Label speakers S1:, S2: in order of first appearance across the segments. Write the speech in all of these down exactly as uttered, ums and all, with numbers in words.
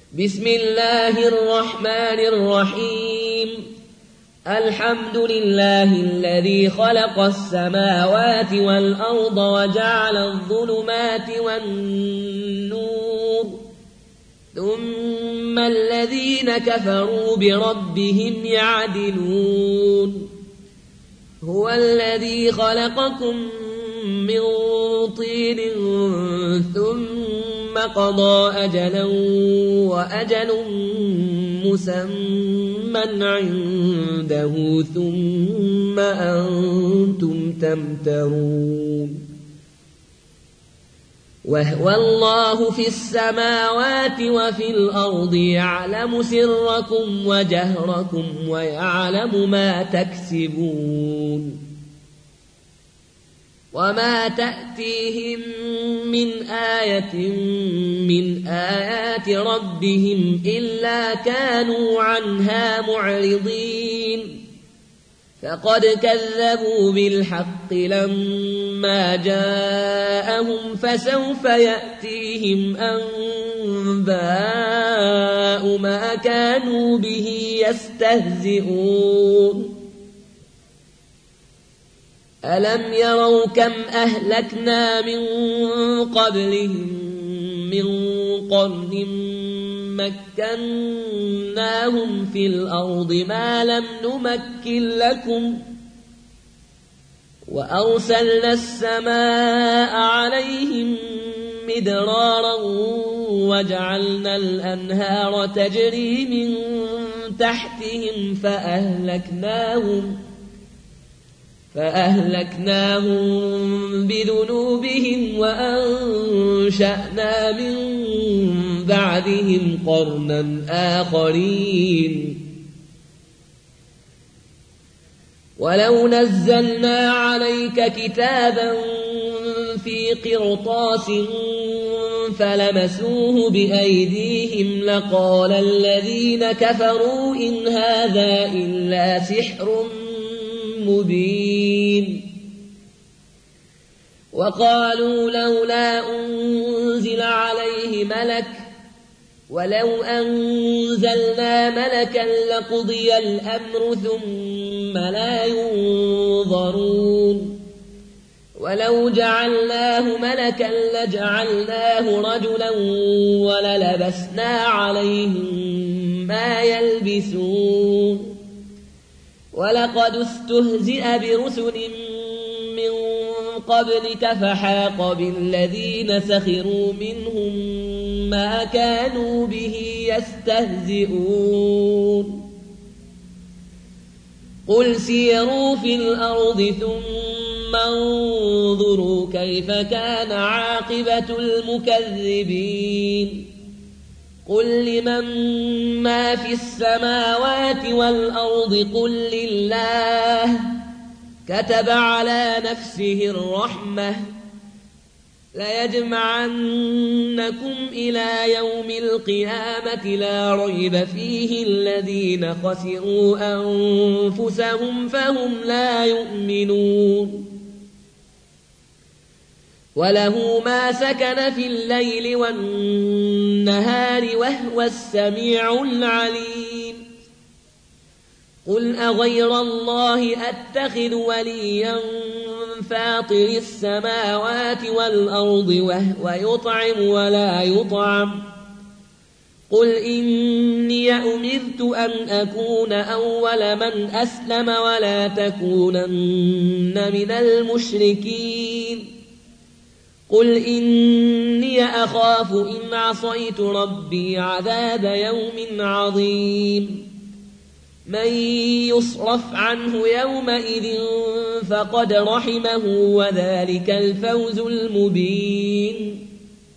S1: بسم الله الرحمن الرحيم الحمد لله الذي خلق السماوات والأرض وجعل الظلمات والنور ثم الذين كفروا بربهم يعدلون هو الذي خلقكم من طين ثم قضى أجلا وأجل مسمى عنده ثم أنتم تمترون وهو الله في السماوات وفي الأرض يعلم سركم وجهركم ويعلم ما تكسبون وما تأتيهم من آية من آيات ربهم إلا كانوا عنها معرضين فقد كذبوا بالحق لما جاءهم فسوف يأتيهم أنباء ما كانوا به يستهزئون ألم يروا كم أهلكنا من قبلهم من قرن مكناهم في الأرض ما لم نمكن لكم وأرسلنا السماء عليهم مدرارا وجعلنا الأنهار تجري من تحتهم فأهلكناهم فأهلكناهم بذنوبهم وأنشأنا من بعدهم قرنا آخرين ولو نزلنا عليك كتابا في قرطاس فلمسوه بأيديهم لقال الذين كفروا إن هذا إلا سحر مبين وقالوا لولا أنزل عليه ملك ولو أنزلنا ملكا لقضي الأمر ثم لا ينظرون ولو جعلناه ملكا لجعلناه رجلا وللبسنا عليهم ما يلبسون ولقد استهزئ برسل من قبلك فحاق بالذين سخروا منهم ما كانوا به يستهزئون قل سيروا في الأرض ثم انظروا كيف كان عاقبة المكذبين قل لمن ما في السماوات والأرض قل لله كتب على نفسه الرحمة ليجمعنكم إلى يوم القيامة لا ريب فيه الذين خسروا أنفسهم فهم لا يؤمنون وله ما سكن في الليل والنهار وهو السميع العليم قل أغير الله أتخذ وليا فاطر السماوات والأرض وهو يطعم ولا يطعم قل إني أمرت أن أكون أول من أسلم ولا تكونن من المشركين قل إني أخاف إن عصيت ربي عذاب يوم عظيم من يصرف عنه يومئذ فقد رحمه وذلك الفوز المبين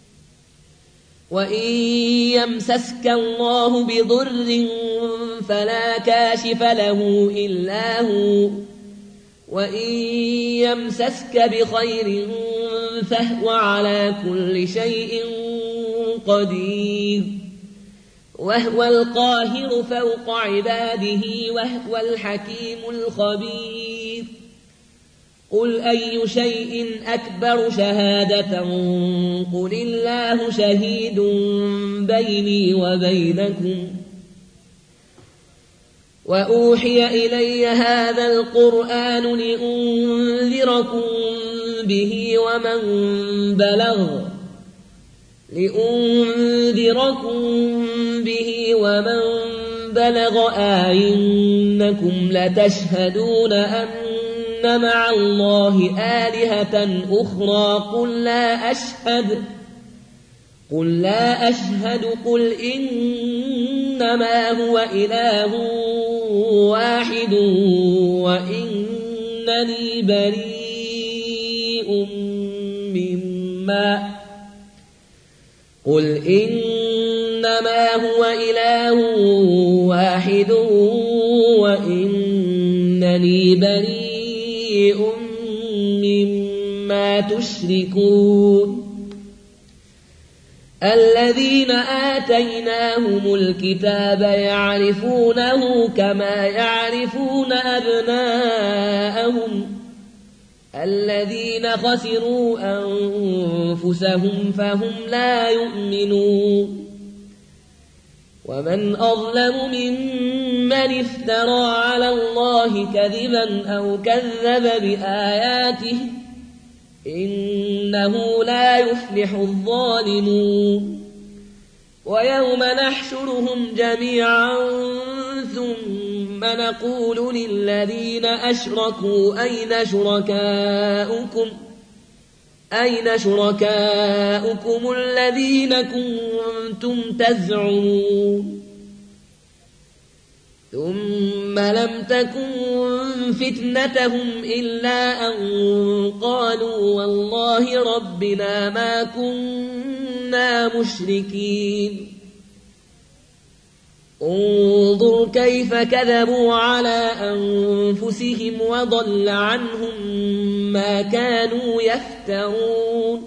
S1: وإن يمسسك الله بضر فلا كاشف له إلا هو وإن يمسسك بخير فهو على كل شيء قدير وهو القاهر فوق عباده وهو الحكيم الخبير قل أي شيء أكبر شهادة قل الله شهيد بيني وبينكم وأوحي إلي هذا القرآن لأنذركم به ومن بلغ لأنذركم به ومن بلغ أئنكم لتشهدون أن مع الله آلهة أخرى قل لا أشهد قل لا أشهد قل إنما هو إله واحد وإنني بريء مما قل إنما هو إله واحد وإنني بريء مما تشركون الذين آتيناهم الكتاب يعرفونه كما يعرفون أبناءهم الذين خسروا أنفسهم فهم لا يؤمنون ومن أظلم ممن افترى على الله كذبا أو كذب بآياته إنه لا يفلح الظالمون ويوم نحشرهم جميعا ثم نقول للذين أشركوا أين شركاؤكم أين شركاؤكم الذين كنتم تزعمون ثم لم تكن فتنتهم إلا أن قالوا والله ربنا ما كنا مشركين انظر كيف كذبوا على أنفسهم وضل عنهم ما كانوا يفترون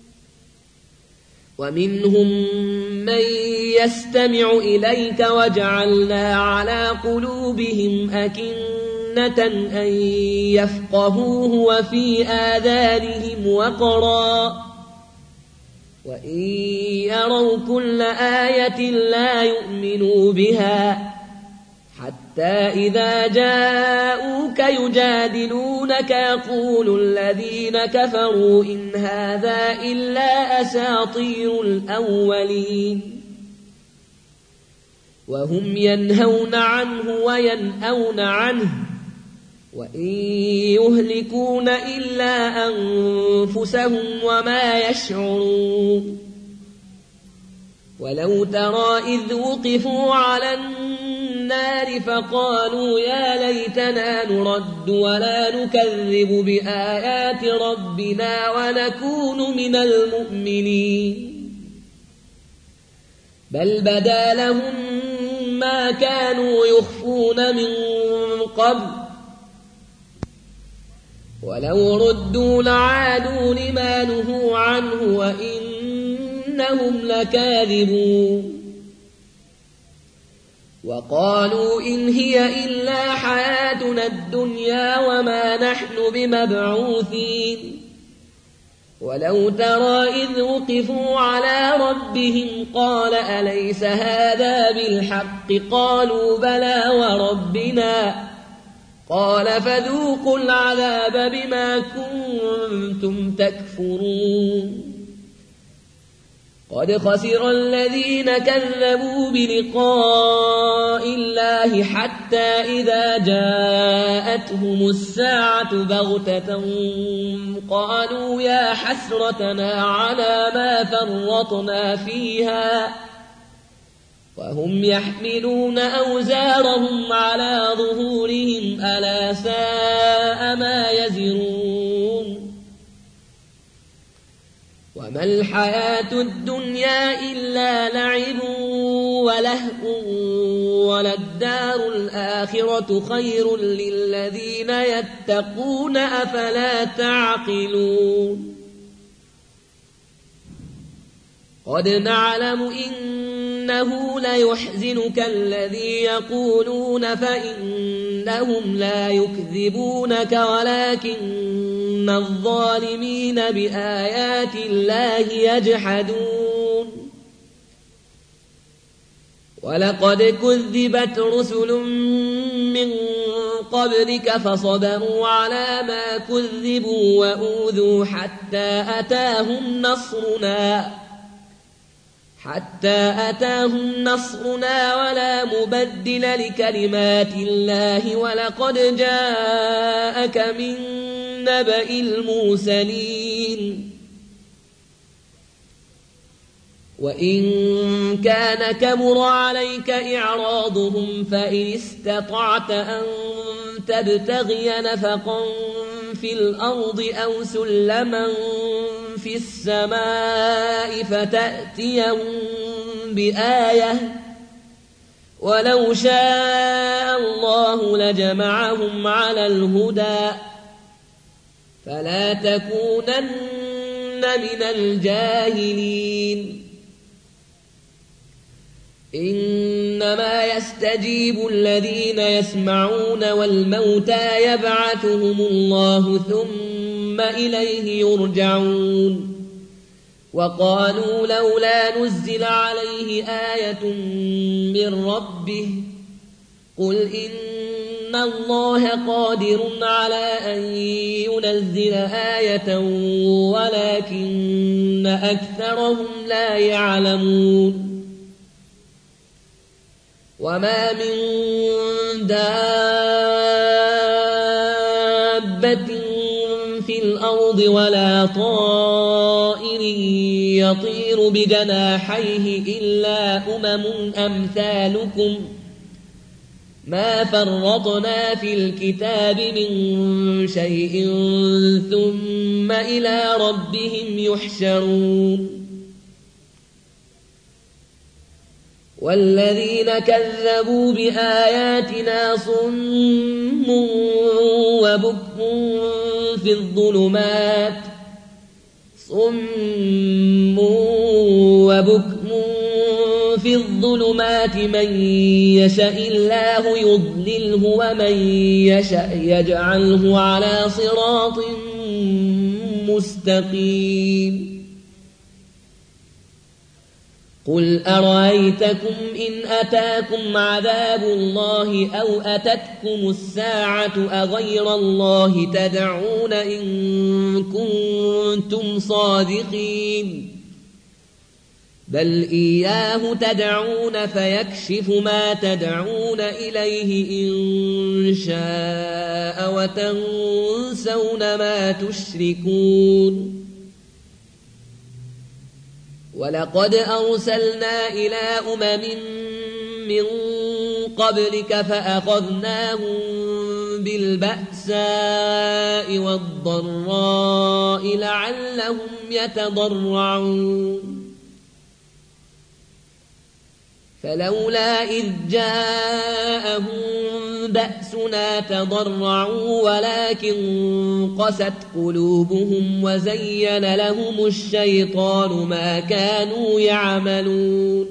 S1: ومنهم من يستمع إليك وجعلنا على قلوبهم أكنة أن يفقهوه وفي آذانهم وقرا وإن يروا كل آية لا يؤمنوا بها حتى إذا جاءوك يجادلونك يقول الذين كفروا إن هذا إلا أساطير الأولين وهم ينهون عنه وينأون عنه وإن يهلكون إلا أنفسهم وما يشعرون ولو ترى إذ وقفوا على النار فقالوا يا ليتنا نرد ولا نكذب بآيات ربنا ونكون من المؤمنين بل بدا لهم ما كانوا يخفون من قبل ولو ردوا لعادوا لما نهوا عنه وإنهم لكاذبون وقالوا إن هي إلا حياتنا الدنيا وما نحن بمبعوثين ولو ترى إذ وقفوا على ربهم قال أليس هذا بالحق قالوا بلى وربنا قال فذوقوا العذاب بما كنتم تكفرون قد خسر الذين كذبوا بلقاء الله حتى إذا جاءتهم الساعة بغتة قالوا يا حسرتنا على ما فرطنا فيها وهم يحملون أوزارهم على ظهورهم ألا ساء ما يزرون وما الحياة الدنيا إلا لعب ولهو وللدار الآخرة خير للذين يتقون أفلا تعقلون قد نعلم إنه ليحزنك الذي يقولون فإنهم لا يكذبونك ولكن إن الظالمين بآيات الله يجحدون ولقد كذبت رسل من قبلك فصبروا على ما كذبوا وأوذوا حتى أتاهم نصرنا حتى أتاهم نصرنا ولا مبدل لكلمات الله ولقد جاءك من نبأ المرسلين وإن كان كبر عليك إعراضهم فإن استطعت أن تبتغي نفقا في الأرض أو سلما في السماء فتأتيهم بآية ولو شاء الله لجمعهم على الهدى فلا تكونن من الجاهلين إنما يستجيب الذين يسمعون والموتى يبعثهم الله ثم إليه يرجعون وقالوا لولا نزل عليه آية من ربه قل إن الله قادر على أن ينزل آية ولكن أكثرهم لا يعلمون وما من دابة في الأرض ولا طائر يطير بجناحيه إلا أمم أمثالكم ما فرطنا في الكتاب من شيء ثم إلى ربهم يحشرون والذين كذبوا بآياتنا صم وبكم في الظلمات صم وبكم في الظلمات من يشاء الله يضلله ومن يشاء يجعله على صراط مستقيم قل أرأيتكم إن أتاكم عذاب الله أو أتتكم الساعة أغير الله تدعون إن كنتم صادقين بل إياه تدعون فيكشف ما تدعون إليه إن شاء وتنسون ما تشركون ولقد أرسلنا إلى أمم من قبلك فأخذناهم بالبأساء والضراء لعلهم يتضرعون فلولا إذ جاءهم بأسنا تضرعوا ولكن قست قلوبهم وزين لهم الشيطان ما كانوا يعملون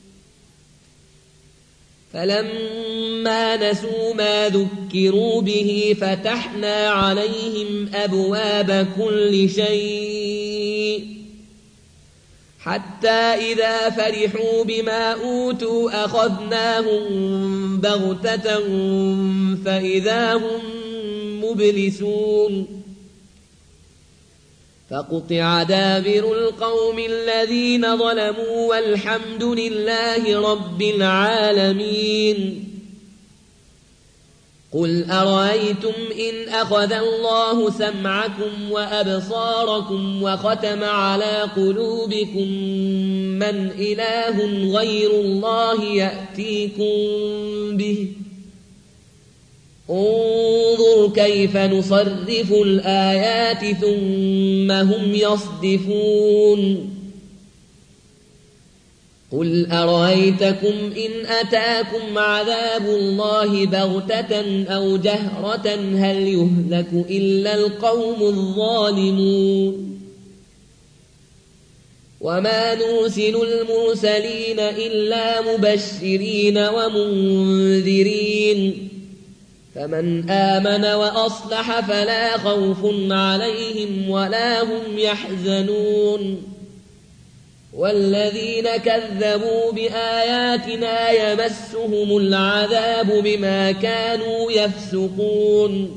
S1: فلما نسوا ما ذكروا به فتحنا عليهم أبواب كل شيء حتى إذا فرحوا بما أوتوا أخذناهم بغتة فإذا هم مبلسون فقطع دابر القوم الذين ظلموا والحمد لله رب العالمين قل أرأيتم إن أخذ الله سمعكم وأبصاركم وختم على قلوبكم من إله غير الله يأتيكم به انظر كيف نصرف الآيات ثم هم يصدفون قل أرأيتكم إن أتاكم عذاب الله بغتة أو جهرة هل يهلك إلا القوم الظالمون وما نرسل المرسلين إلا مبشرين ومنذرين فمن آمن وأصلح فلا خوف عليهم ولا هم يحزنون والذين كذبوا بآياتنا يمسهم العذاب بما كانوا يفسقون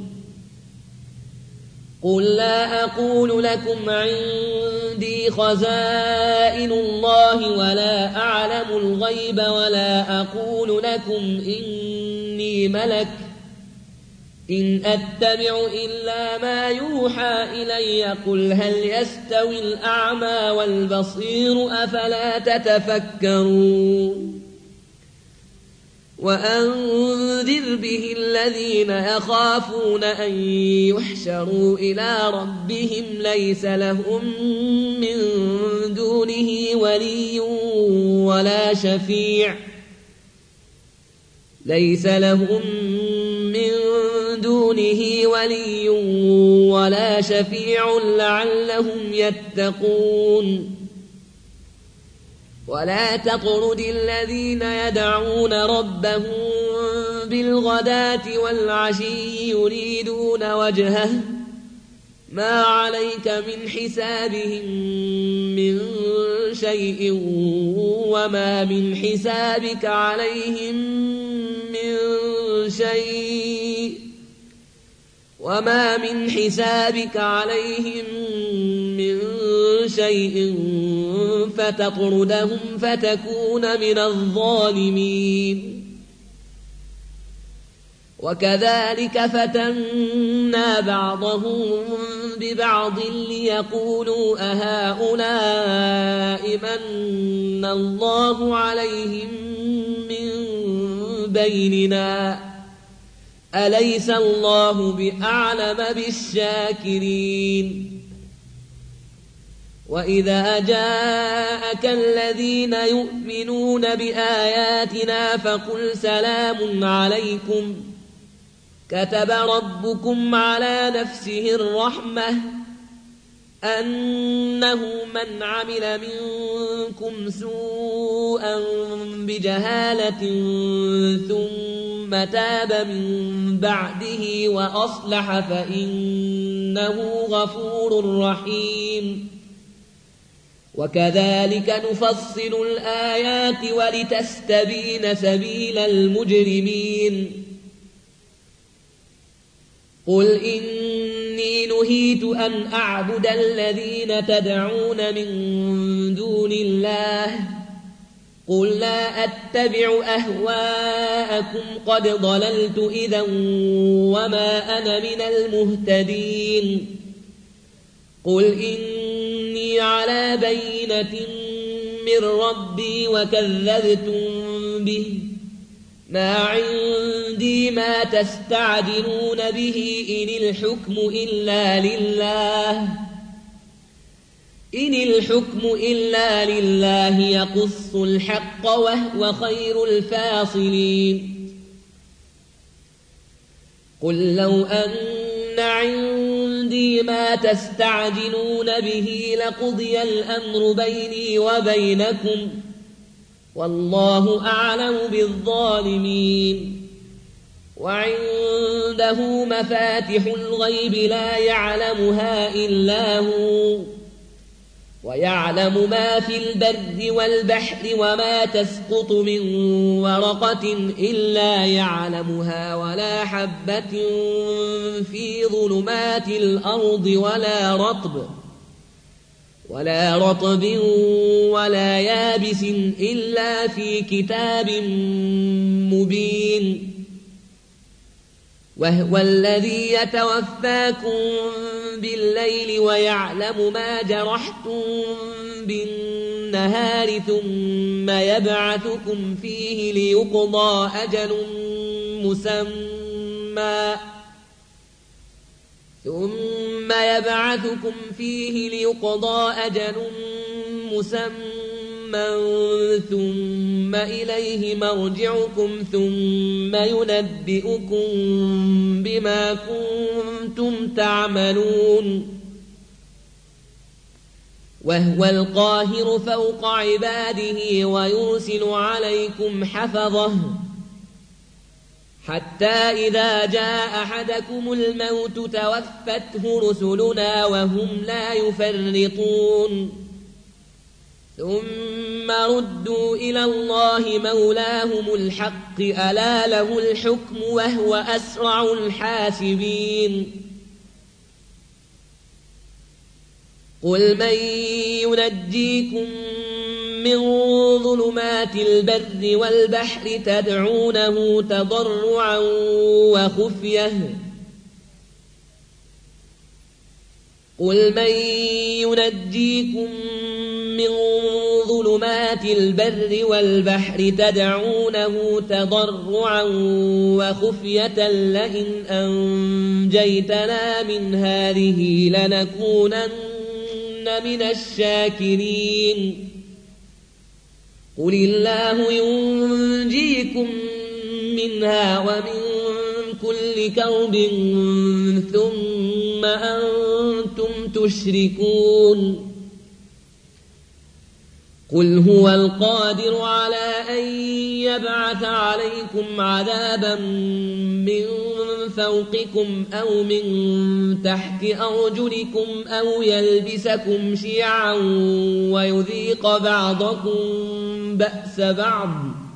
S1: قل لا أقول لكم عندي خزائن الله ولا أعلم الغيب ولا أقول لكم إني ملك إن أتبع إلا ما يوحى إلي قل هل يستوي الأعمى والبصير أفلا تتفكرون وأنذر به الذين يخافون أن يحشروا إلى ربهم ليس لهم من دونه ولي ولا شفيع ليس لهم من دونه ولي ولا شفيع لعلهم يتقون ولا تطرد الذين يدعون ربهم بالغداة والعشي يريدون وجهه ما عليك من حسابهم من شيء وما من حسابك عليهم من شيء وما من حسابك عليهم من شيء فتطردهم فتكون من الظالمين وكذلك فتنا بعضهم ببعض ليقولوا أهؤلاء من الله عليهم من بيننا أليس الله بأعلم بالشاكرين وإذا جاءك الذين يؤمنون بآياتنا فقل سلام عليكم كتب ربكم على نفسه الرحمة أنه من عمل منكم سوءا بجهالة ثم تاب من بعده وأصلح فإنه غفور رحيم وكذلك نفصل الآيات ولتستبين سبيل المجرمين قل إني نهيت أن أعبد الذين تدعون من دون الله قل لا أتبع أهواءكم قد ضللت إذا وما أنا من المهتدين قل إني على بينة من ربي وكذبتم به ما عندي ما تستعجلون به إن الحكم إلا لله إن الحكم إلا لله يقص الحق وهو خير الفاصلين قل لو أن عندي ما تستعجلون به لقضي الأمر بيني وبينكم والله أعلم بالظالمين وعنده مفاتح الغيب لا يعلمها إلا هو ويعلم ما في البر والبحر وما تسقط من ورقة إلا يعلمها ولا حبة في ظلمات الأرض ولا رطب ولا رطب ولا يابس إلا في كتاب مبين وهو الذي يتوفاكم بالليل ويعلم ما جرحتم بالنهار ثم يبعثكم فيه ليقضى أجل مسمى ثم يبعثكم فيه ليقضى أجل مسمى ثم إليه مرجعكم ثم ينبئكم بما كنتم تعملون وهو القاهر فوق عباده ويرسل عليكم حفظه حتى إذا جاء أحدكم الموت توفته رسلنا وهم لا يفرطون ثم ردوا إلى الله مولاهم الحق ألا له الحكم وهو أسرع الحاسبين قل من ينجيكم من ظلمات البر والبحر تدعونه تضرعا وخفية قل من ينجيكم من ظلمات البر والبحر تدعونه تضرعا وخفية لئن أنجيتنا من هذه لنكونن من الشاكرين قل الله ينجيكم منها ومن كل كرب ثم أنتم تشركون قل هو القادر على أن يبعث عليكم عذابا من فوقكم أو من تحت أرجلكم أو يلبسكم شيعا ويذيق بعضكم بأس بعض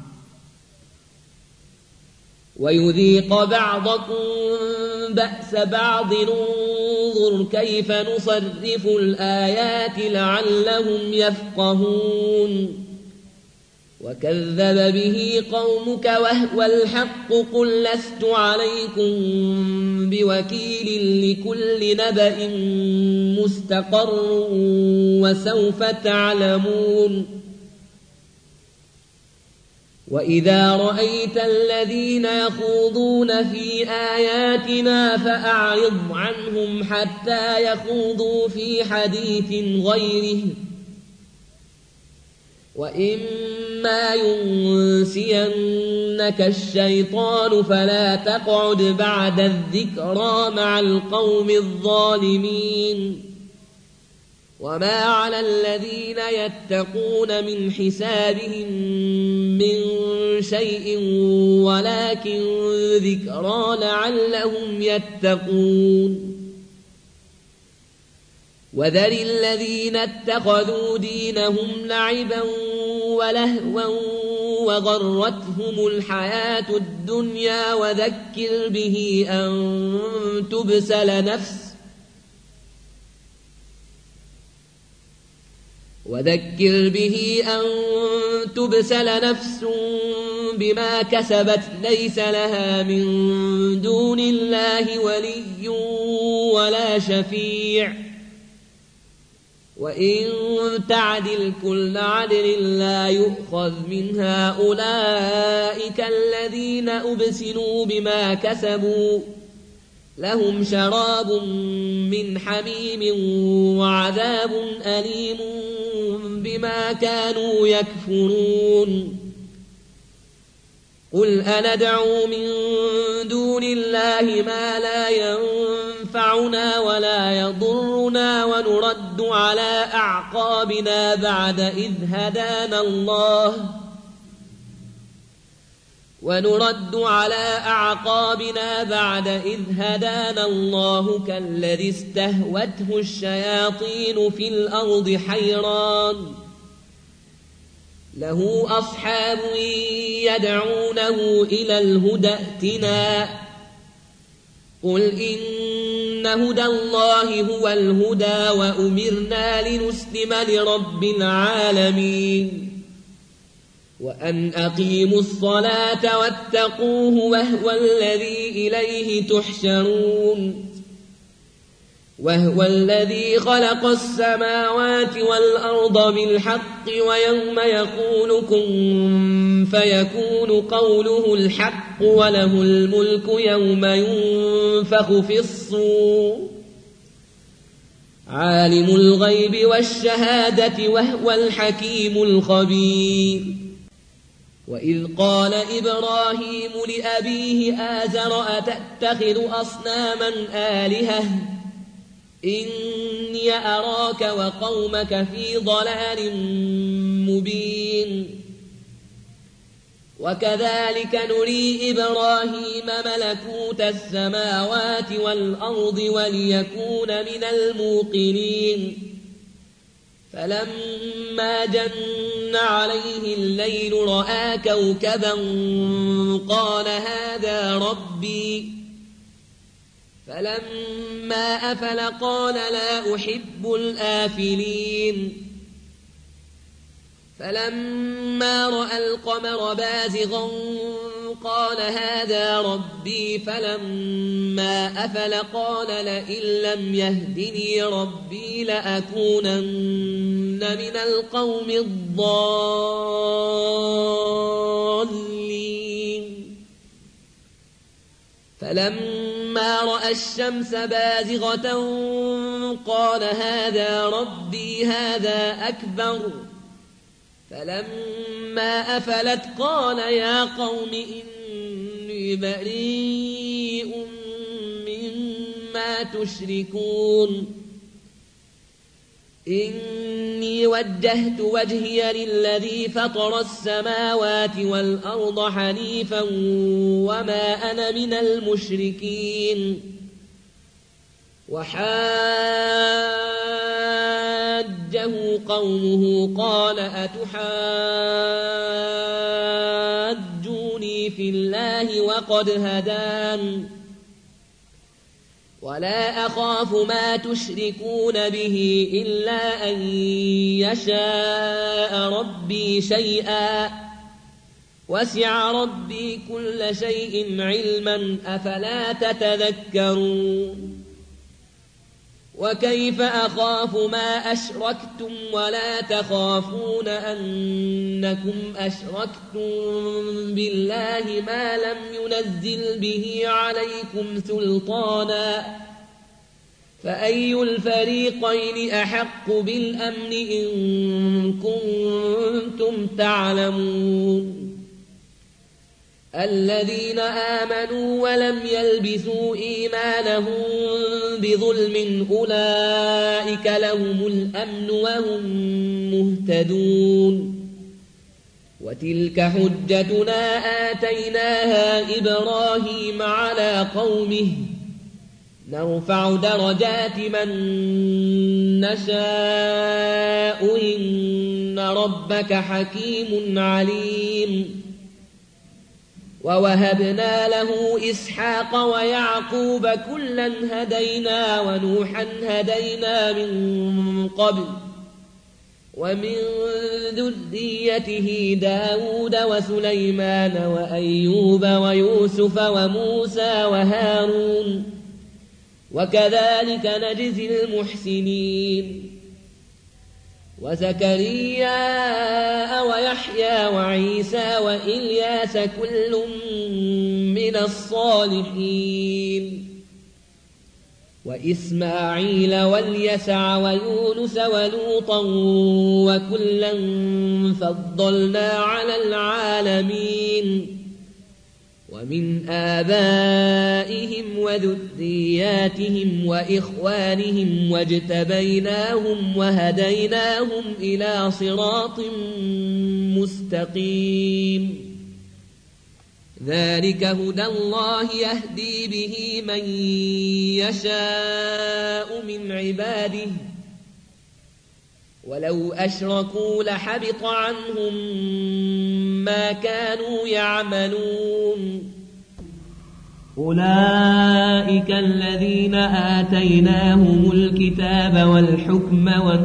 S1: ويذيق بعضكم بأس بعض انظر كيف نصرف الآيات لعلهم يفقهون وكذب به قومك وهو الحق قل لست عليكم بوكيل لكل نبأ مستقر وسوف تعلمون وإذا رأيت الذين يخوضون في آياتنا فأعرض عنهم حتى يخوضوا في حديث غيره وإما ينسينك الشيطان فلا تقعد بعد الذكرى مع القوم الظالمين وما على الذين يتقون من حسابهم من شيء ولكن ذكرى لعلهم يتقون وذر الذين اتخذوا دينهم لعبا ولهوا وغرتهم الحياة الدنيا وذكر به أن تبسل نفس وذكر به أن تبسل نفس بما كسبت ليس لها من دون الله ولي ولا شفيع وإن تعدل كل عدل لا يؤخذ من هؤلاء الذين أبسلوا بما كسبوا لهم شراب من حميم وعذاب أليم بما كانوا يكفرون قل أندعو من دون الله ما لا ينفعنا ولا يضرنا ونرد على أعقابنا بعد إذ هدانا الله ونرد على أعقابنا بعد إذ هدانا الله كالذي استهوته الشياطين في الأرض حيران له أصحاب يدعونه إلى الهدى ائتنا قل إن هدى الله هو الهدى وأمرنا لنسلم لرب العالمين وأن أقيموا الصلاة واتقوه وهو الذي إليه تحشرون وهو الذي خلق السماوات والأرض بالحق ويوم يقول كن فيكون قوله الحق وله الملك يوم ينفخ في الصور عالم الغيب والشهادة وهو الحكيم الخبير وإذ قال إبراهيم لأبيه آزر أتتخذ أصناما آلهة إني أراك وقومك في ضلال مبين وكذلك نري إبراهيم ملكوت السماوات والأرض وليكون من الموقنين فلما جن عليه الليل رأى كوكبا قال هذا ربي فلما أفل قال لا أحب الآفلين فلما رأى القمر بازغا قال هذا ربي فلما أفل قال لئن لم يهدني ربي لأكونن من القوم الضالين فلما رأى الشمس بازغة قال هذا ربي هذا أكبر فلما أفلت قال يا قوم إني بريء مما تشركون إني وجهت وجهي للذي فطر السماوات والأرض حنيفا وما أنا من المشركين وحاجه قومه قال أتحاجوني في الله وقد هدان ولا أخاف ما تشركون به إلا أن يشاء ربي شيئا وسع ربي كل شيء علما أفلا تتذكرون وكيف أخاف ما أشركتم ولا تخافون أنكم أشركتم بالله ما لم ينزل به عليكم سلطانا فأي الفريقين أحق بالأمن إن كنتم تعلمون الذين آمنوا ولم يلبسوا إيمانهم بظلم أولئك لهم الأمن وهم مهتدون وتلك حجتنا آتيناها إبراهيم على قومه نرفع درجات من نشاء إن ربك حكيم عليم ووهبنا له إسحاق ويعقوب كلا هدينا ونوحا هدينا من قبل ومن ذريته داود وسليمان وأيوب ويوسف وموسى وهارون وكذلك نجزي المحسنين وزكريا ويحيى وعيسى وإلياس كل من الصالحين وإسماعيل واليسع ويونس ولوطا وكلا فضلنا على العالمين ومن آبائهم وذرياتهم وإخوانهم واجتبيناهم وهديناهم إلى صراط مستقيم ذلك هدى الله يهدي به من يشاء من عباده ولو أشركوا لحبط عنهم ما كانوا يعملون أولئك الذين آتيناهم الكتاب والحكم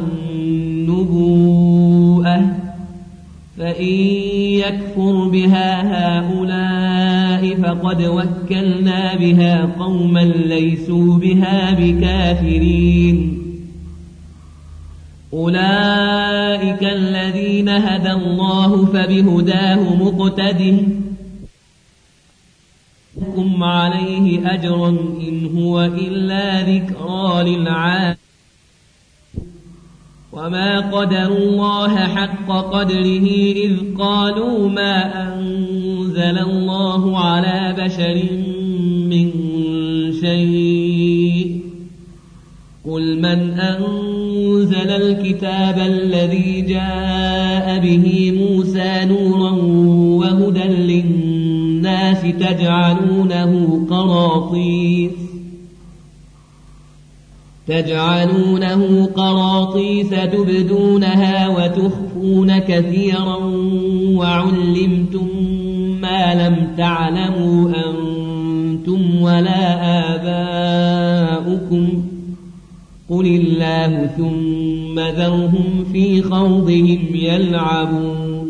S1: والنبوءة فإن يكفر بها هؤلاء فقد وكلنا بها قوما ليسوا بها بكافرين أولئك الذين هدى الله فبهداه مقتده لكم عليه أجر إن هو إلا ذكرى للعالمين وما قدروا الله حق قدره إذ قالوا ما أنزل الله على بشر من شيء قل من أنزل الكتاب الذي جاء به موسى نورا وهدى للناس تجعلونه قراطيس تجعلونه قراطيس تبدونها وتخفون كثيرا وعلمتم ما لم تعلموا أنتم ولا آباؤكم قل الله ثم ذرهم في خوضهم يلعبون.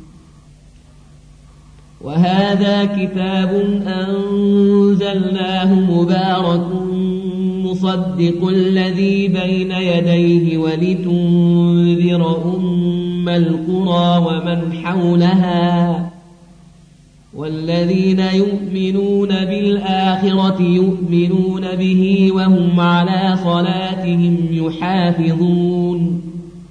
S1: وهذا كتاب أنزلناه مبارك مصدق الذي بين يديه ولتنذر أم القرى ومن حولها والذين يؤمنون بالآخرة يؤمنون به وهم على صلاتهم يحافظون.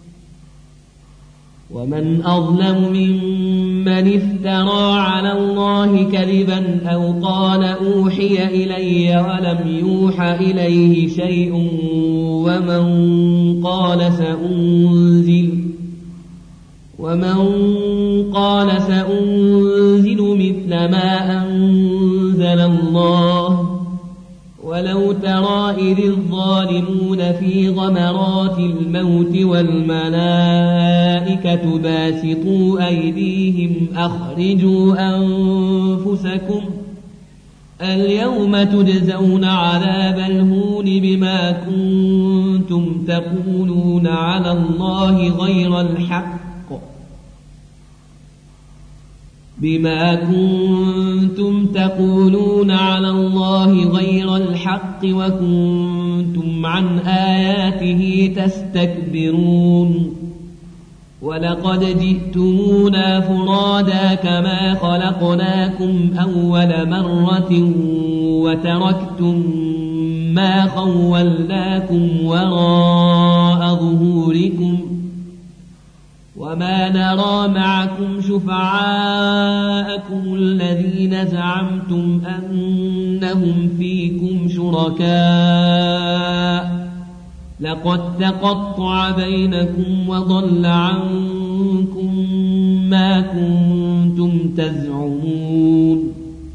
S1: ومن أظلم ممن افترى على الله كذبا أو قال أوحي إلي ولم يوح إليه شيء ومن قال سأنزل ومن قال سأنزل مثل ما أنزل الله ولو ترى إذ الظالمون في غمرات الموت والملائكة باسطوا أيديهم أخرجوا أنفسكم اليوم تجزون عذاب الهون بما كنتم تقولون على الله غير الحق بما كنتم تقولون على الله غير الحق وكنتم عن آياته تستكبرون. ولقد جئتمونا فرادا كما خلقناكم أول مرة وتركتم ما خولناكم وراء ظهوركم وما نرى معكم شفعاءكم الذين زعمتم أنهم فيكم شركاء لقد تقطع بينكم وضل عنكم ما كنتم تزعمون.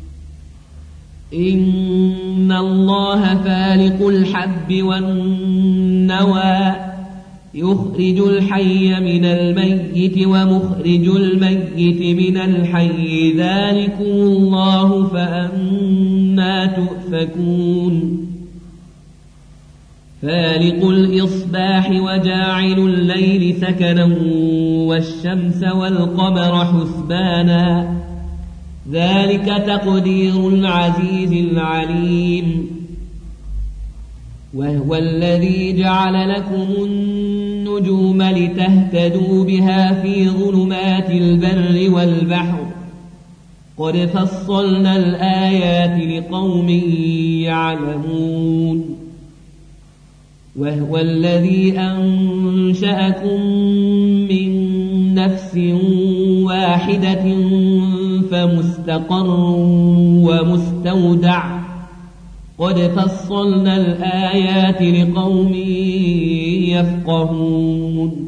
S1: إن الله فالق الحب والنوى يخرج الحي من الميت ومخرج الميت من الحي ذلكم الله فأنى تؤفكون. فالق الإصباح وجاعل الليل سكنا والشمس والقمر حسبانا ذلك تقدير العزيز العليم. وهو الذي جعل لكم النجوم لتهتدوا بها في ظلمات البر والبحر قد فصلنا الآيات لقوم يعلمون. وهو الذي أنشأكم من نفس واحدة فمستقر ومستودع قد فصلنا الآيات لقوم يفقهون.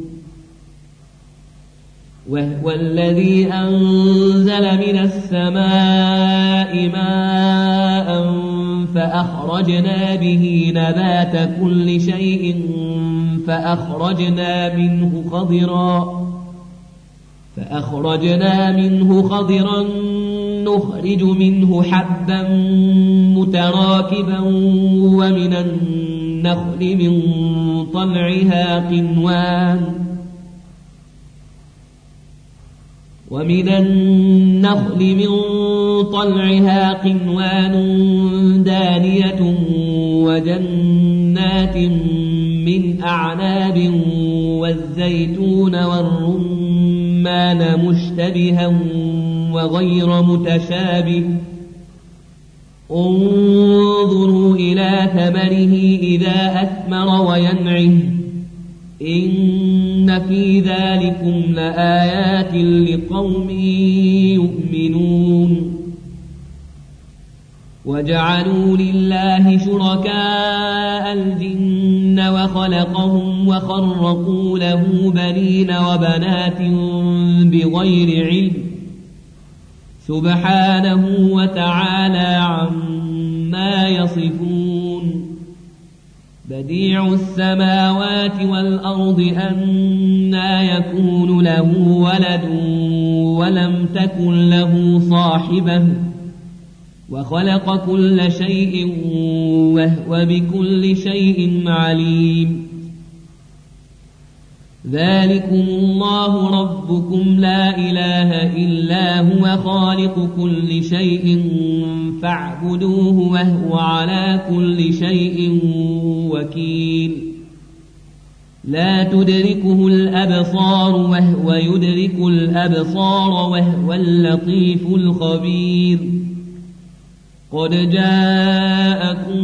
S1: وهو الذي أنزل من السماء ماء فأخرجنا به نبات كل شيء فأخرجنا منه خضرا فأخرجنا منه خضرا نخرج منه حبا متراكبا ومن النخل من طلعها قنوان ومن النخل من طلعها قنوان دانية وجنات من أعناب والزيتون والرمان مشتبها وغير متشابه انظروا إلى ثمره إذا أثمر وينعه إن في ذلكم لآيات لقوم يؤمنون. وجعلوا لله شركاء الجن وخلقهم وخرقوا له بنين وبنات بغير علم سبحانه وتعالى عما يصفون بديع السماوات والأرض أنى يكون له ولد ولم تكن له صاحبة وخلق كل شيء وهو بكل شيء عليم ذلكم الله ربكم لا إله إلا هو خالق كل شيء فاعبدوه وهو على كل شيء وكيل لا تدركه الأبصار وهو يدرك الأبصار وهو اللطيف الخبير قد جاءكم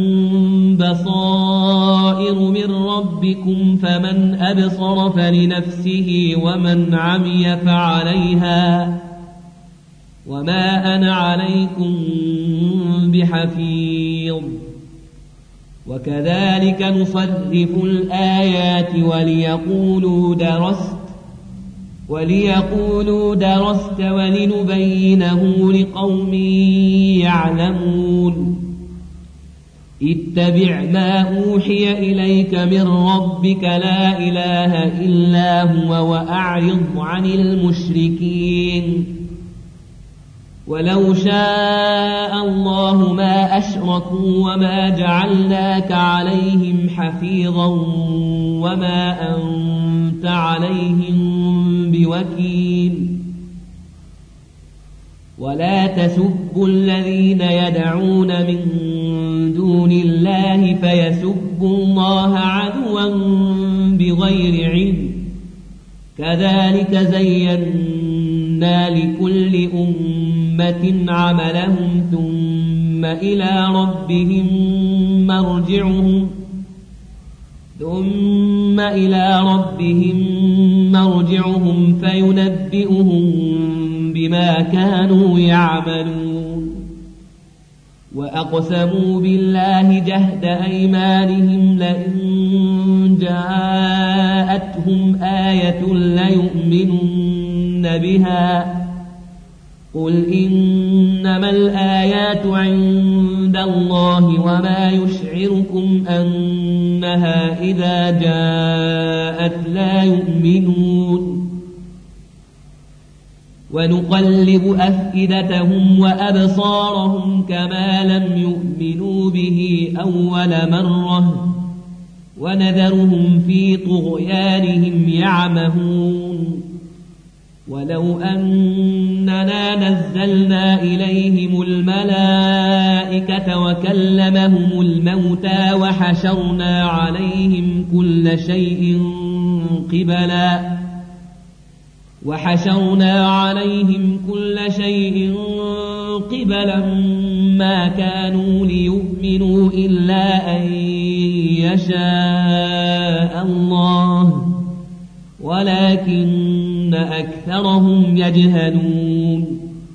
S1: بصائر من ربكم فمن أبصر فلنفسه ومن عمي فعليها وما أنا عليكم بحفيظ وكذلك نصرف الآيات وليقولوا درست وليقولوا درست ولنبينه لقوم يعلمون اتبع ما أوحي إليك من ربك لا إله إلا هو وأعرض عن المشركين ولو شاء الله ما أشركوا وما جعلناك عليهم حفيظا وما أنت عليهم بوكيل ولا تسبوا الذين يدعون من دون الله فيسبوا الله عدوا بغير علم كذلك زينا لكل أمة عملهم ثم إلى ربهم مرجعهم ثم إلى ربهم مرجعهم فينبئهم بما كانوا يعملون وأقسموا بالله جهد أيمانهم لئن جاءتهم آية ليؤمنن بها قل إنما الآيات عند الله وما يشعركم أنها إذا جاءت لا يؤمنون ونقلب أفئدتهم وأبصارهم كما لم يؤمنوا به أول مرة ونذرهم في طغيانهم يعمهون ولو أننا نزلنا إليهم الملائكة وكلمهم الموتى وحشرنا عليهم كل شيء قبلا وحشرنا عليهم كل شيء قبلا ما كانوا ليؤمنوا إلا أن يشاء الله ولكن أكثرهم يجهلون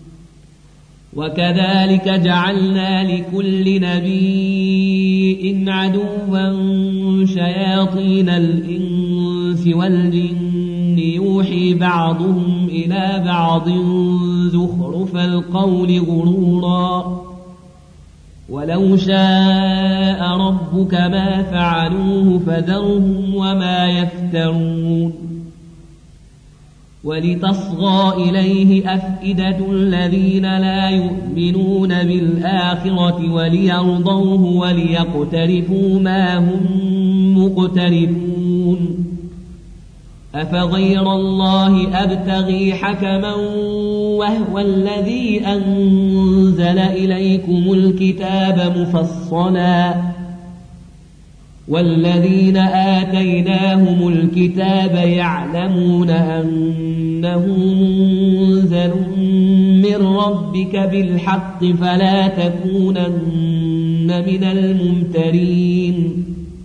S1: وكذلك جعلنا لكل نبي عدوا شياطين الإنس والجن يوحي بعضهم إلى بعض زخرف القول غرورا ولو شاء ربك ما فعلوه فذرهم وما يفترون ولتصغى إليه أفئدة الذين لا يؤمنون بالآخرة وليرضوه وليقترفوا ما هم مقترفون أفغير الله أبتغي حكما وهو الذي أنزل إليكم الكتاب مفصلا والذين آتيناهم الكتاب يعلمون أنه منزل من ربك بالحق فلا تكونن من الممترين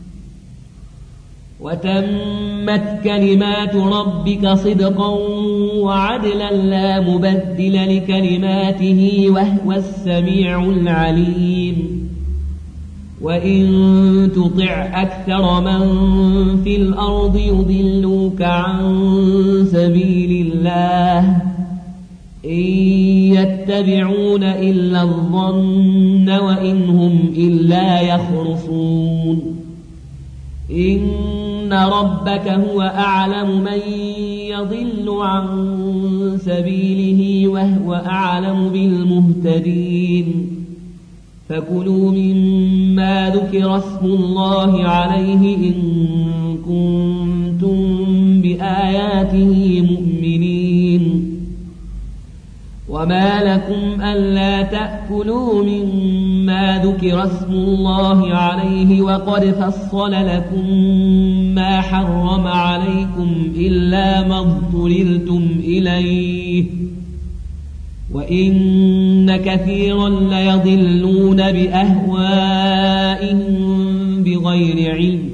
S1: وتمت كلمات ربك صدقا وعدلا لا مبدل لكلماته وهو السميع العليم وإن تطع أكثر من في الأرض يضلوك عن سبيل الله إن يتبعون إلا الظن وإن هم إلا يخرصون إن ربك هو أعلم من يضل عن سبيله وهو أعلم بالمهتدين فكلوا مما ذكر اسم الله عليه إن كنتم بآياته مؤمنين وما لكم ألا تأكلوا مما ذكر اسم الله عليه وقد فصل لكم ما حرم عليكم إلا ما اضطررتم إليه وإن كثيرا ليضلون بأهوائهم بغير علم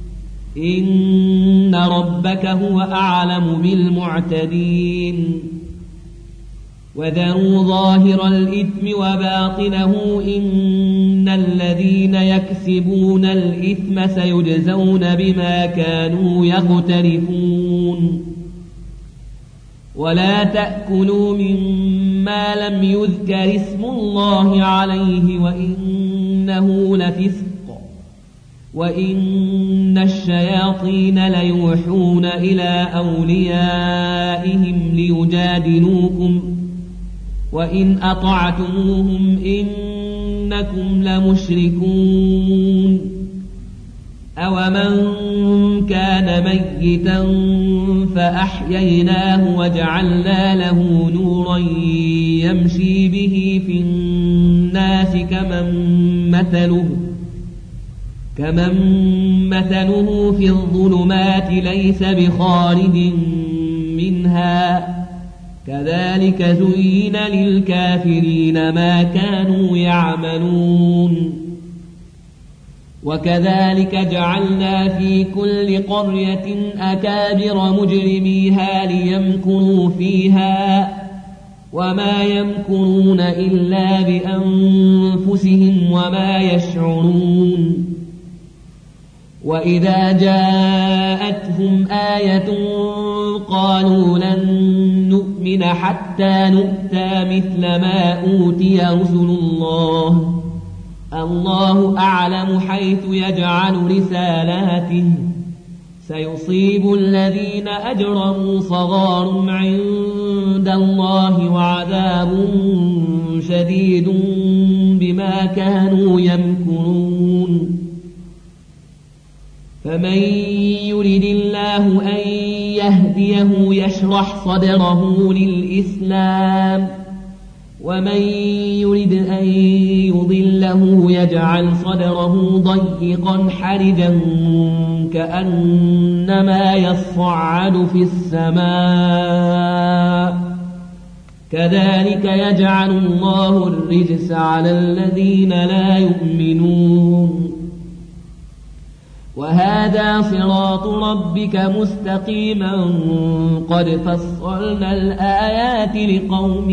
S1: إن ربك هو أعلم بالمعتدين وذروا ظاهر الإثم وباطنه إن الذين يكسبون الإثم سيجزون بما كانوا يقترفون ولا تأكلوا مما لم يذكر اسم الله عليه وإنه لفسق وإن الشياطين ليوحون إلى أوليائهم ليجادلوكم وإن أطعتموهم إنكم لمشركون أومن كان ميتا فأحييناه وجعلنا له نورا يمشي به في الناس كمن مثله كمن مثله في الظلمات ليس بخارج منها كذلك زين للكافرين ما كانوا يعملون وكذلك جعلنا في كل قرية أكابر مجرميها ليمكروا فيها وما يمكرون إلا بأنفسهم وما يشعرون وإذا جاءتهم آية قالوا لن نؤمن حتى نؤتى مثل ما أوتي رسل الله الله أعلم حيث يجعل رسالاته سيصيب الذين أجرموا صغار عند الله وعذاب شديد بما كانوا يمكرون فمن يرد الله أن يهديه يشرح صدره للإسلام ومن يرد أن يضله يجعل صدره ضيقا حرجا كأنما يصعد في السماء كذلك يجعل الله الرجس على الذين لا يؤمنون وهذا صراط ربك مستقيما قد فصلنا الآيات لقوم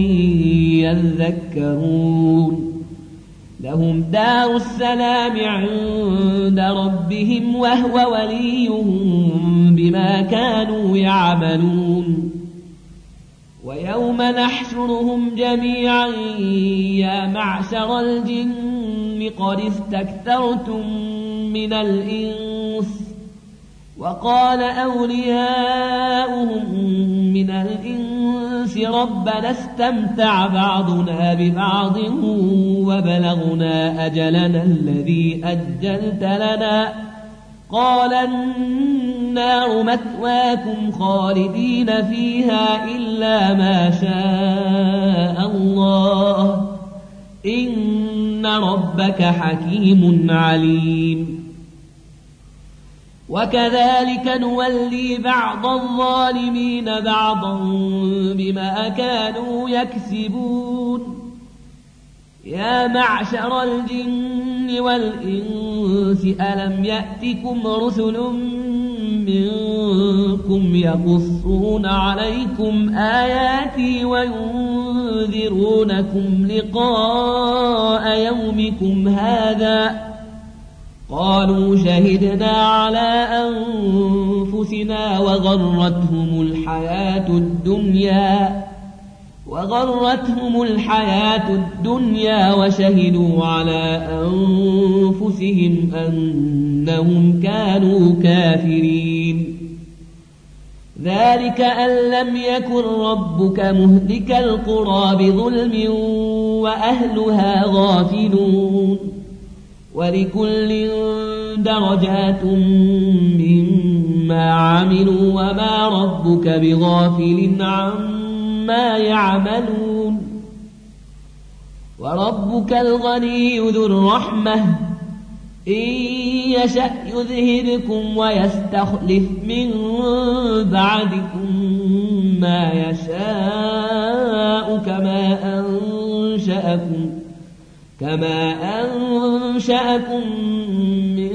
S1: يذكرون لهم دار السلام عند ربهم وهو وليهم بما كانوا يعملون ويوم نحشرهم جميعا يا معشر الجن قد استكثرتم من الإنس وقال أولياؤهم من الإنس ربنا استمتع بعضنا ببعض وبلغنا أجلنا الذي أجلت لنا قال النار مثواكم خالدين فيها إلا ما شاء الله إن ربك حكيم عليم وكذلك نولي بعض الظالمين بعضا بما كانوا يكسبون يا معشر الجن والإنس ألم يأتكم رسل منكم يقصون عليكم آياتي وينذرونكم لقاء يومكم هذا قالوا شهدنا على أنفسنا وغرتهم الحياة الدنيا وغرتهم الحياة الدنيا وشهدوا على أنفسهم أنهم كانوا كافرين. ذلك أن لم يكن ربك مهلك القرى بظلم وأهلها غافلون ولكل درجات مما عملوا وما ربك بغافل عما يعملون. وربك الغني ذو الرحمة إن يشأ يذهبكم ويستخلف من بعدكم ما يشاء كما أنشأكم كما أنشأكم من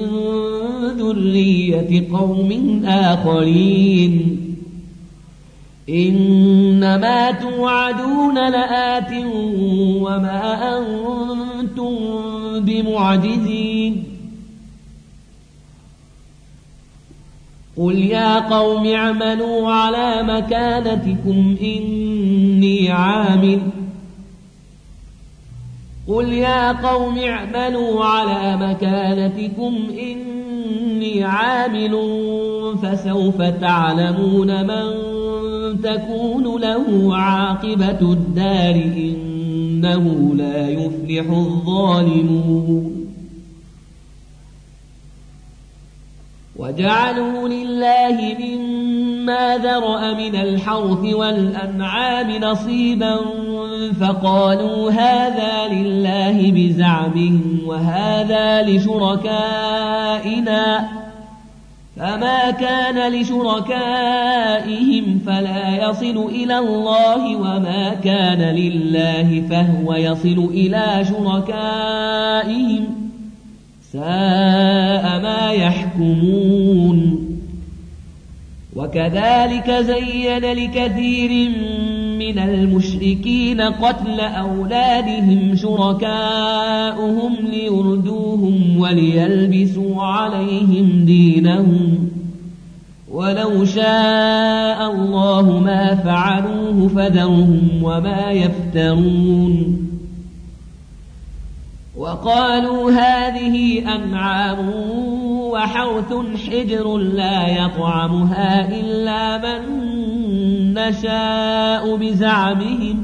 S1: ذرية قوم آخرين. إنما توعدون لآت وما أنتم بمعجزين. قل يا قوم اعملوا على مكانتكم إني عامل قل يا قوم اعملوا على مكانتكم إني عامل فسوف تعلمون من تكون له عاقبة الدار إنه لا يفلح الظالمون. وجعلوا لله مما ذرأ من الحرث والأنعام نصيبا فقالوا هذا لله بزعمهم وهذا لشركائنا فما كان لشركائهم فلا يصل إلى الله وما كان لله فهو يصل إلى شركائهم ساء ما يحكمون. وكذلك زين لكثير من المشركين قتل أولادهم شركاؤهم ليردوهم وليلبسوا عليهم دينهم ولو شاء الله ما فعلوه فذرهم وما يفترون. وقالوا هذه أنعام وحرث حجر لا يطعمها إلا من نشاء بزعمهم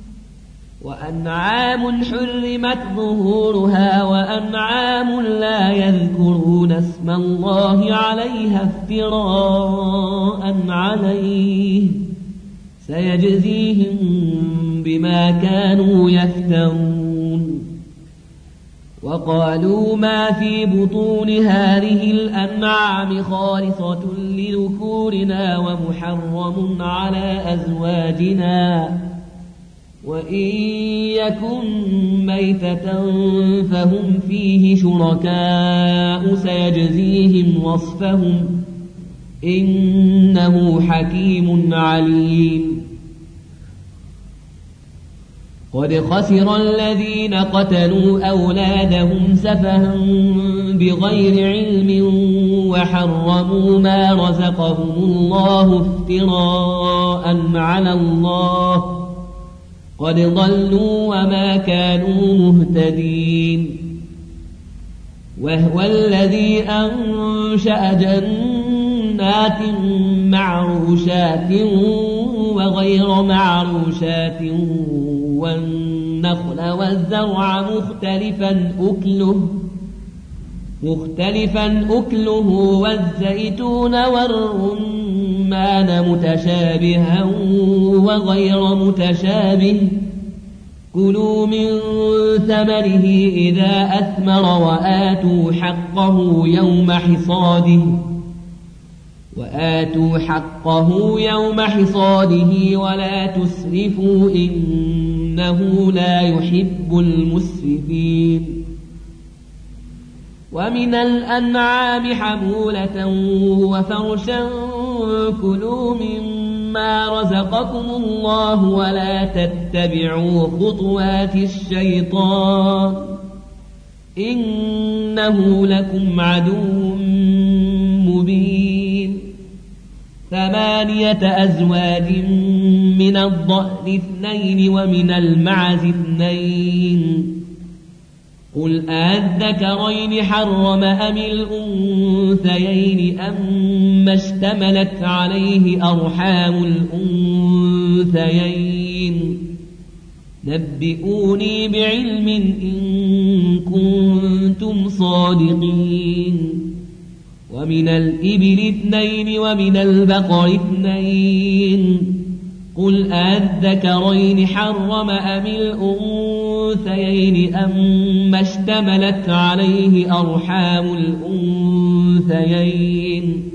S1: وأنعام حرمت ظهورها وأنعام لا يذكرون اسم الله عليها افتراء عليه سيجزيهم بما كانوا يفترون. وقالوا ما في بطون هذه الأنعام خالصة لذكورنا ومحرم على أزواجنا وإن يكن ميتة فهم فيه شركاء سيجزيهم وصفهم إنه حكيم عليم. قد خسر الذين قتلوا أولادهم سفها بغير علم وحرموا ما رزقهم الله افتراء على الله قد ضلوا وما كانوا مهتدين. وهو الذي أنشأ جنات معروشات وغير معروشات والنخل والزرع مختلفا أكله مختلفا أكله والزيتون والرمان متشابها وغير متشابه كلوا من ثمره إذا أثمر وآتوا حقه يوم حصاده وآتوا حقه يوم حصاده ولا تسرفوا إنه لا يحب المسرفين. ومن الأنعام حمولة وفرشا كلوا مما رزقكم الله ولا تتبعوا خطوات الشيطان إنه لكم عدو مبين. ثمانية أزواج من الضأن اثنين ومن المعز اثنين قل أذكرين حرم أم الأنثيين أما اشتملت عليه أرحام الأنثيين نبئوني بعلم إن كنتم صادقين ومن الإبل اثنين ومن البقر اثنين قل أذكرين حرم أم الأنثيين أما اشتملت عليه أرحام الأنثيين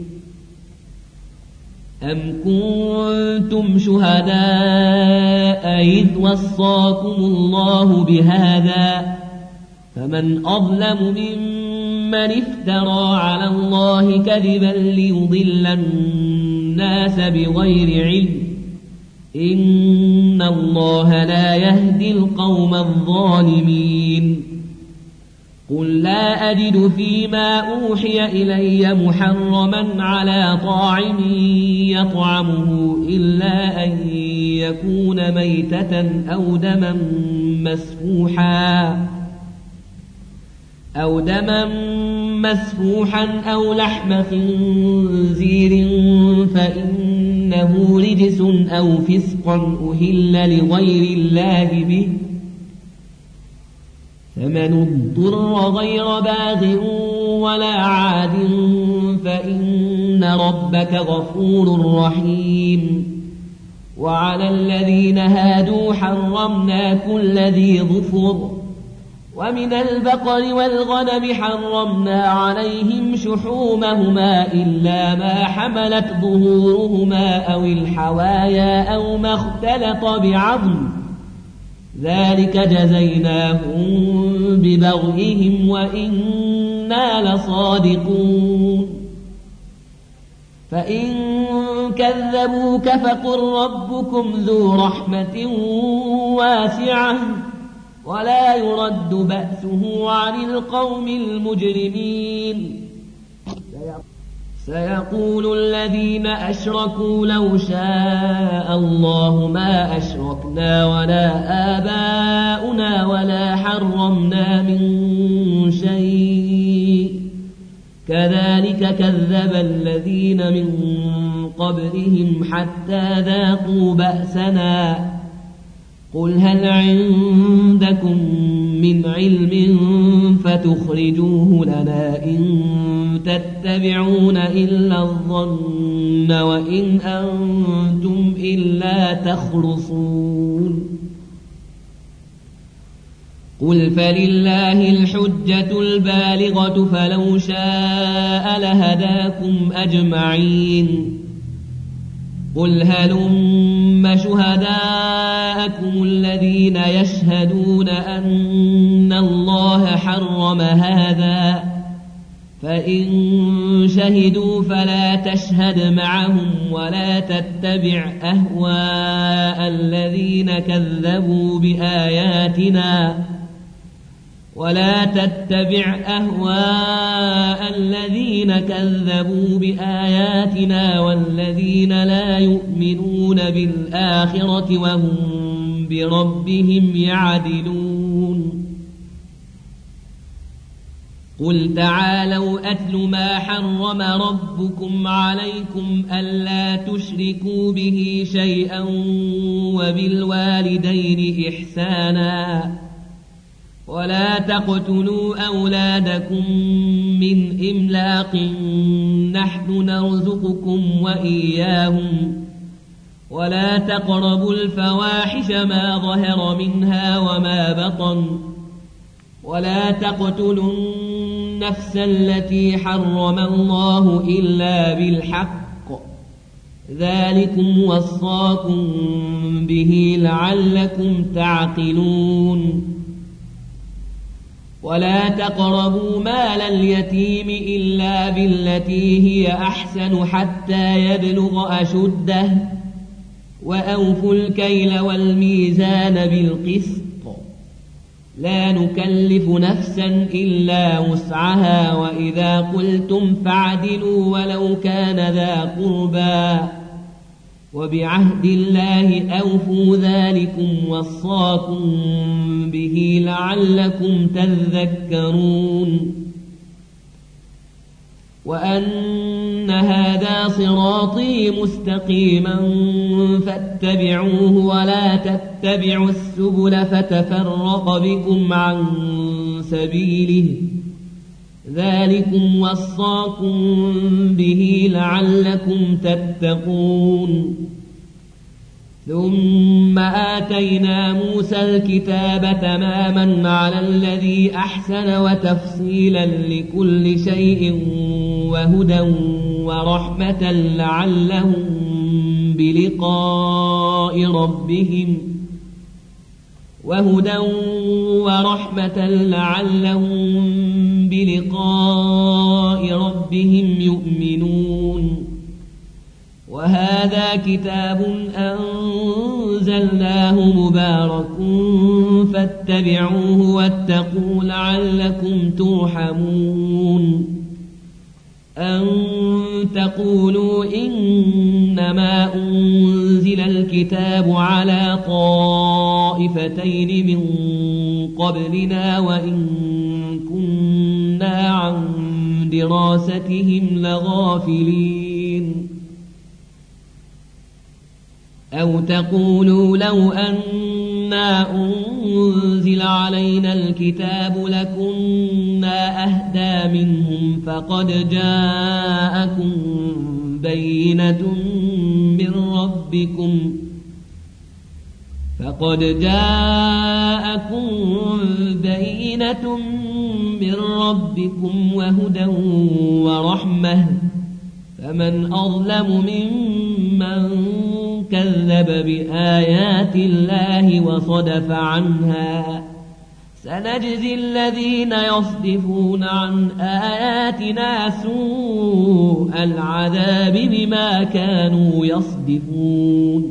S1: أم كنتم شهداء إذ وصاكم الله بهذا فمن أظلم ممن افترى على الله كذبا ليضل الناس بغير علم إن الله لا يهدي القوم الظالمين قل لا أجد فيما أوحي إلي محرما على طاعم يطعمه إلا أن يكون ميتة أو دما مسفوحا أو دما مسفوحا أو لحم خنزير فإنه رجس أو فسقا أهل لغير الله به فمن اضطر غير باغ ولا عاد فإن ربك غفور رحيم وعلى الذين هادوا حرمنا كل ذي ظفر ومن البقر والغنم حرمنا عليهم شحومهما إلا ما حملت ظهورهما أو الحوايا أو ما اختلط بعظم ذلك جزيناهم ببغيهم وإنا لصادقون فإن كذبوك فقل ربكم ذو رحمة واسعة ولا يرد بأسه عن القوم المجرمين سيقول الذين أشركوا لو شاء الله ما أشركنا ولا آباؤنا ولا حرمنا من شيء كذلك كذب الذين من قبلهم حتى ذاقوا بأسنا قل هل عندكم من علم فتخرجوه لنا إن تتبعون إلا الظن وإن أنتم إلا تخرصون قل فلله الحجة البالغة فلو شاء لهداكم أجمعين قل هلم شهداءكم الذين يشهدون أن الله حرم هذا فإن شهدوا فلا تشهد معهم ولا تتبع أهواء الذين كذبوا بآياتنا ولا تتبع أهواء الذين كذبوا بآياتنا والذين لا يؤمنون بالآخرة وهم بربهم يعدلون قل تعالوا أتل ما حرم ربكم عليكم ألا تشركوا به شيئا وبالوالدين إحسانا ولا تقتلوا أولادكم من إملاق نحن نرزقكم وإياهم ولا تقربوا الفواحش ما ظهر منها وما بطن ولا تقتلوا النفس التي حرم الله إلا بالحق ذلكم وصاكم به لعلكم تعقلون ولا تقربوا مال اليتيم إلا بالتي هي أحسن حتى يبلغ أشده وأوفوا الكيل والميزان بالقسط لا نكلف نفسا إلا وسعها وإذا قلتم فاعدلوا ولو كان ذا قربى وبعهد الله أوفوا ذلكم وصاكم به لعلكم تذكرون وأن هذا صراطي مستقيما فاتبعوه ولا تتبعوا السبل فتفرق بكم عن سبيله ذلكم وصاكم به لعلكم تتقون ثم آتينا موسى الكتاب تماما على الذي أحسن وتفصيلا لكل شيء وهدى ورحمة لعلهم بلقاء ربهم وهدى ورحمة لعلهم بلقاء ربهم يؤمنون وهذا كتاب أنزلناه مبارك فاتبعوه واتقوا لعلكم ترحمون أن تقولوا إنما أنزل الكتاب على طائفتين من قبلنا وإن كنا عن دراستهم لغافلين أو تقولوا لو أنا أنزل علينا الكتاب لكنا أهدى منهم فقد جاءكم بينة من ربكم فقد جاءكم بينة من ربكم وهدى ورحمة فمن أظلم ممن كذب بآيات الله وصدف عنها سنجزي الذين يصدفون عن آياتنا سوء العذاب بما كانوا يصدفون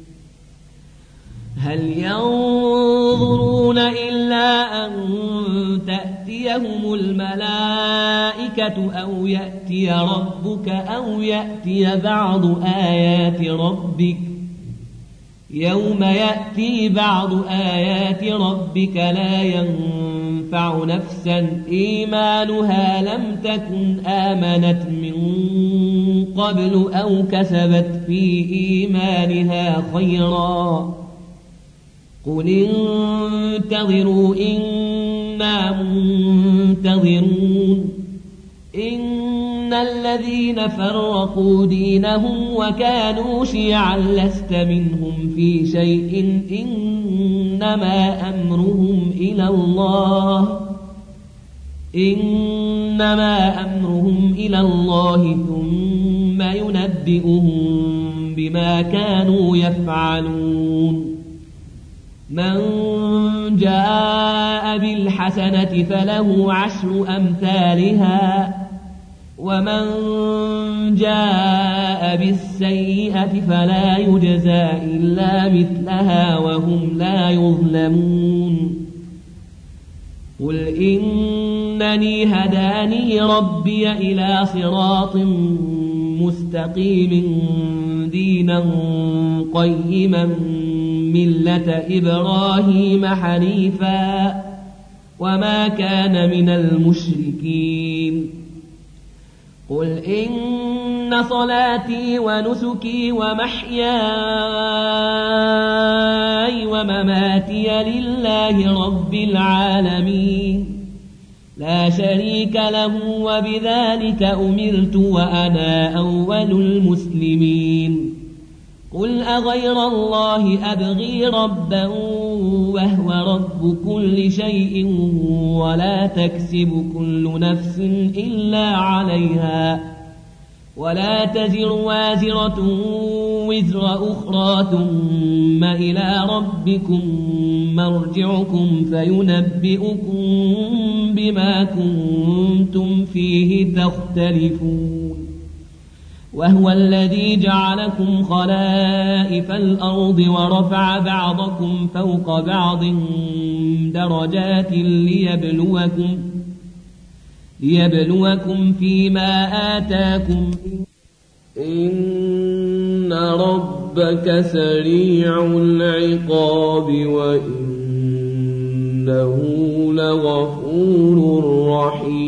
S1: هل ينظرون إلا أن تأتيهم الملائكة أو يأتي ربك أو يأتي بعض آيات ربك يوم يأتي بعض آيات ربك لا ينفع نفسا إيمانها لم تكن آمنت من قبل أو كسبت في إيمانها خيرا قل انتظروا إنا منتظرون إن الذين فرقوا دينهم وكانوا شيعا لست منهم في شيء إنما أمرهم إلى الله إنما أمرهم إلى الله ثم ينبئهم بما كانوا يفعلون من جاء بالحسنة فله عشر أمثالها ومن جاء بالسيئة فلا يجزى إلا مثلها وهم لا يظلمون قل إنني هداني ربي إلى صراط مستقيم دينا قيما ملة إبراهيم حنيفا وما كان من المشركين قل إن صلاتي ونسكي ومحياي ومماتي لله رب العالمين لا شريك له وبذلك أمرت وأنا أول المسلمين قل أغير الله أبغي ربا وهو رب كل شيء ولا تكسب كل نفس إلا عليها ولا تزر وازرة وزر أخرى ثم إلى ربكم مرجعكم فينبئكم بما كنتم فيه تختلفون وهو الذي جعلكم خلائف الأرض ورفع بعضكم فوق بعض درجات ليبلوكم ليبلوكم فيما آتاكم إن ربك سريع العقاب وإنه لغفور رحيم